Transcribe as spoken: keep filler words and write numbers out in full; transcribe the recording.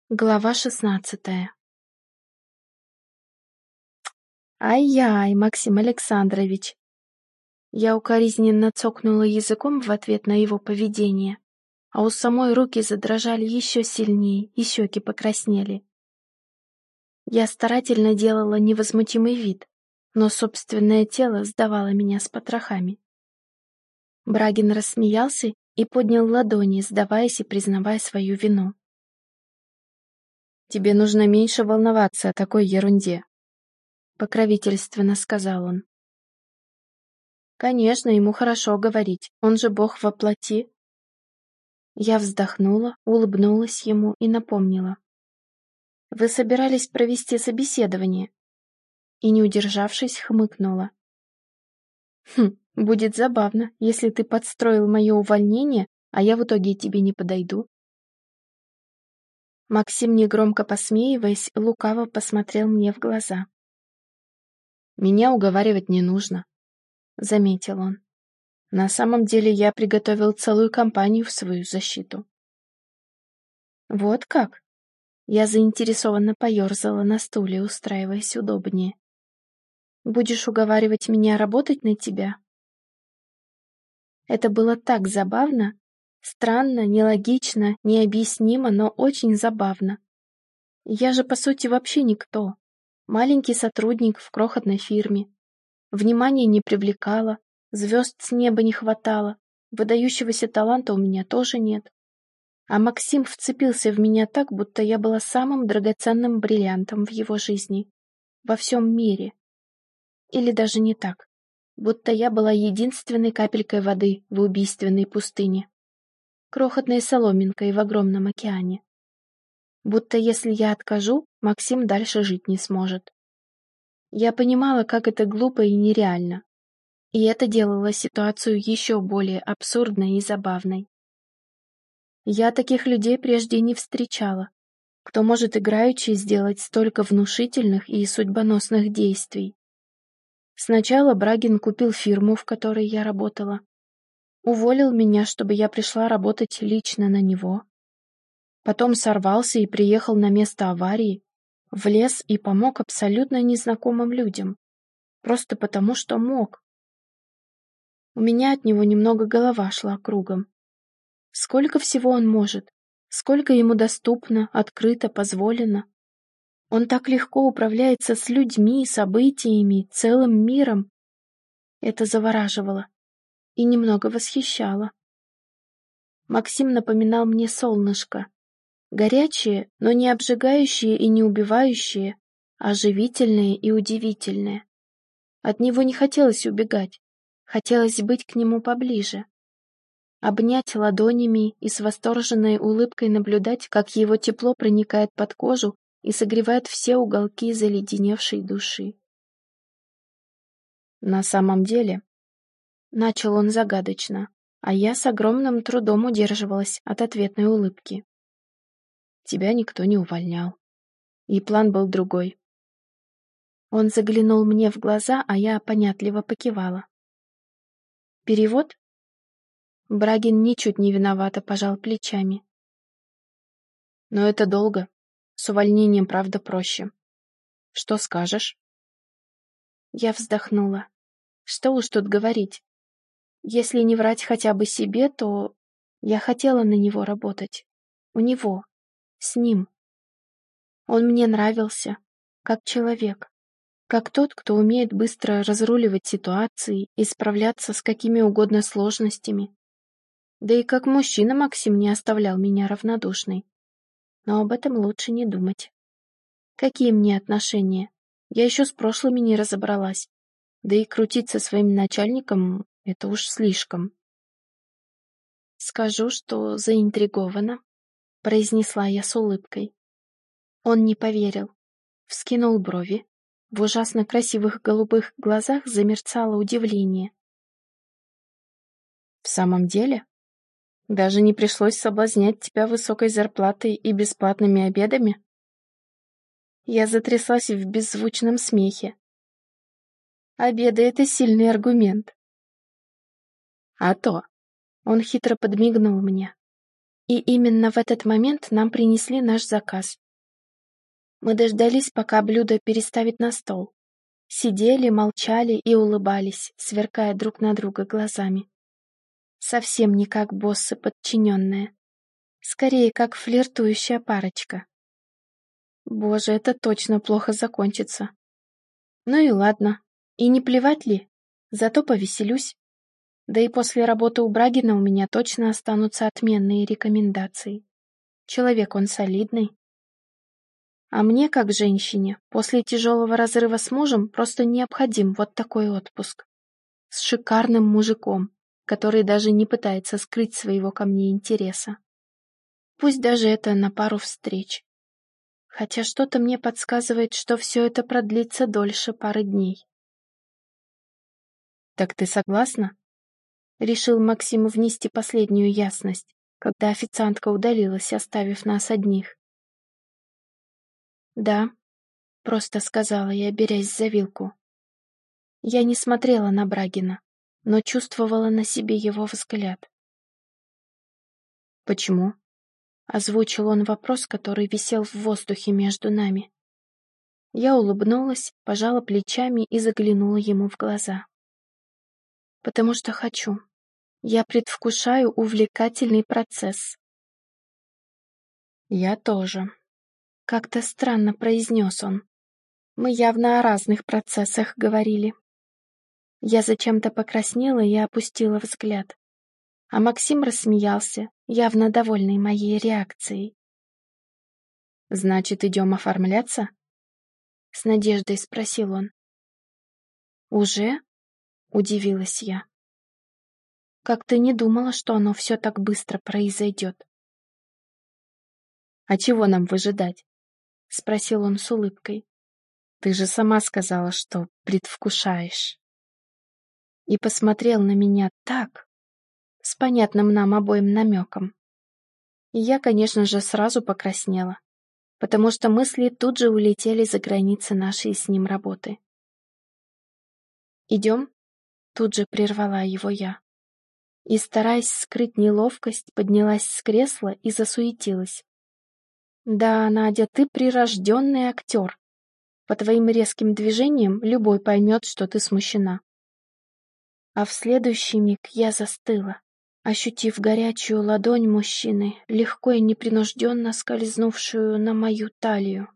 Глава шестнадцатая. «Ай-яй, Максим Александрович!» Я укоризненно цокнула языком в ответ на его поведение, а у самой руки задрожали еще сильнее, и щеки покраснели. Я старательно делала невозмутимый вид, но собственное тело сдавало меня с потрохами. Брагин рассмеялся и поднял ладони, сдаваясь и признавая свою вину. «Тебе нужно меньше волноваться о такой ерунде», — покровительственно сказал он. «Конечно, ему хорошо говорить, он же Бог во плоти». Я вздохнула, улыбнулась ему и напомнила. «Вы собирались провести собеседование?» И, не удержавшись, хмыкнула. «Хм, будет забавно, если ты подстроил мое увольнение, а я в итоге тебе не подойду». Максим, негромко посмеиваясь, лукаво посмотрел мне в глаза. «Меня уговаривать не нужно», — заметил он. «На самом деле я приготовил целую кампанию в свою защиту». «Вот как?» Я заинтересованно поерзала на стуле, устраиваясь удобнее. «Будешь уговаривать меня работать на тебя?» Это было так забавно, странно, нелогично, необъяснимо, но очень забавно. Я же, по сути, вообще никто. Маленький сотрудник в крохотной фирме. Внимания не привлекала, звезд с неба не хватало, выдающегося таланта у меня тоже нет. А Максим вцепился в меня так, будто я была самым драгоценным бриллиантом в его жизни, во всем мире. Или даже не так, будто я была единственной капелькой воды в убийственной пустыне, крохотной соломинкой в огромном океане. Будто если я откажу, Максим дальше жить не сможет. Я понимала, как это глупо и нереально, и это делало ситуацию еще более абсурдной и забавной. Я таких людей прежде не встречала, кто может играючи сделать столько внушительных и судьбоносных действий. Сначала Брагин купил фирму, в которой я работала. Уволил меня, чтобы я пришла работать лично на него. Потом сорвался и приехал на место аварии, влез и помог абсолютно незнакомым людям. Просто потому, что мог. У меня от него немного голова шла кругом. Сколько всего он может, сколько ему доступно, открыто, позволено. Он так легко управляется с людьми, событиями, целым миром. Это завораживало и немного восхищало. Максим напоминал мне солнышко. Горячее, но не обжигающее и не убивающее, а живительное и удивительное. От него не хотелось убегать, хотелось быть к нему поближе. Обнять ладонями и с восторженной улыбкой наблюдать, как его тепло проникает под кожу и согревает все уголки заледеневшей души. «На самом деле», — начал он загадочно, а я с огромным трудом удерживалась от ответной улыбки. «Тебя никто не увольнял. И план был другой». Он заглянул мне в глаза, а я понятливо покивала. «Перевод?» Брагин ничуть не виновато пожал плечами. «Но это долго. С увольнением, правда, проще. Что скажешь?» Я вздохнула. Что уж тут говорить. Если не врать хотя бы себе, то я хотела на него работать. У него. С ним. Он мне нравился. Как человек. Как тот, кто умеет быстро разруливать ситуации и справляться с какими угодно сложностями. Да и как мужчина Максим не оставлял меня равнодушной. Но об этом лучше не думать. Какие мне отношения? Я еще с прошлыми не разобралась. Да и крутить со своим начальником — это уж слишком. «Скажу, что заинтригована», — произнесла я с улыбкой. Он не поверил. Вскинул брови. В ужасно красивых голубых глазах замерцало удивление. «В самом деле? Даже не пришлось соблазнять тебя высокой зарплатой и бесплатными обедами?» Я затряслась в беззвучном смехе. «Обеды — это сильный аргумент». «А то!» — он хитро подмигнул мне. И именно в этот момент нам принесли наш заказ. Мы дождались, пока блюдо переставят на стол. Сидели, молчали и улыбались, сверкая друг на друга глазами. Совсем не как боссы подчиненные. Скорее, как флиртующая парочка. Боже, это точно плохо закончится. Ну и ладно. И не плевать ли? Зато повеселюсь. Да и после работы у Брагина у меня точно останутся отменные рекомендации. Человек он солидный. А мне, как женщине, после тяжелого разрыва с мужем просто необходим вот такой отпуск. С шикарным мужиком, который даже не пытается скрыть своего ко мне интереса. Пусть даже это на пару встреч. Хотя что-то мне подсказывает, что все это продлится дольше пары дней. «Так ты согласна?» — решил Максим внести последнюю ясность, когда официантка удалилась, оставив нас одних. «Да», — просто сказала я, берясь за вилку. Я не смотрела на Брагина, но чувствовала на себе его взгляд. «Почему?» — озвучил он вопрос, который висел в воздухе между нами. Я улыбнулась, пожала плечами и заглянула ему в глаза. «Потому что хочу. Я предвкушаю увлекательный процесс». «Я тоже», — как-то странно произнес он. Мы явно о разных процессах говорили. Я зачем-то покраснела и опустила взгляд. А Максим рассмеялся, явно довольный моей реакцией. «Значит, идем оформляться?» — с надеждой спросил он. «Уже?» — удивилась я. Как-то не думала, что оно все так быстро произойдет. «А чего нам выжидать?» — спросил он с улыбкой. «Ты же сама сказала, что предвкушаешь». И посмотрел на меня так, с понятным нам обоим намеком. И я, конечно же, сразу покраснела, потому что мысли тут же улетели за границы нашей с ним работы. «Идем?» — тут же прервала его я. И, стараясь скрыть неловкость, поднялась с кресла и засуетилась. «Да, Надя, ты прирожденный актер. По твоим резким движениям любой поймет, что ты смущена». А в следующий миг я застыла, ощутив горячую ладонь мужчины, легко и непринужденно скользнувшую на мою талию.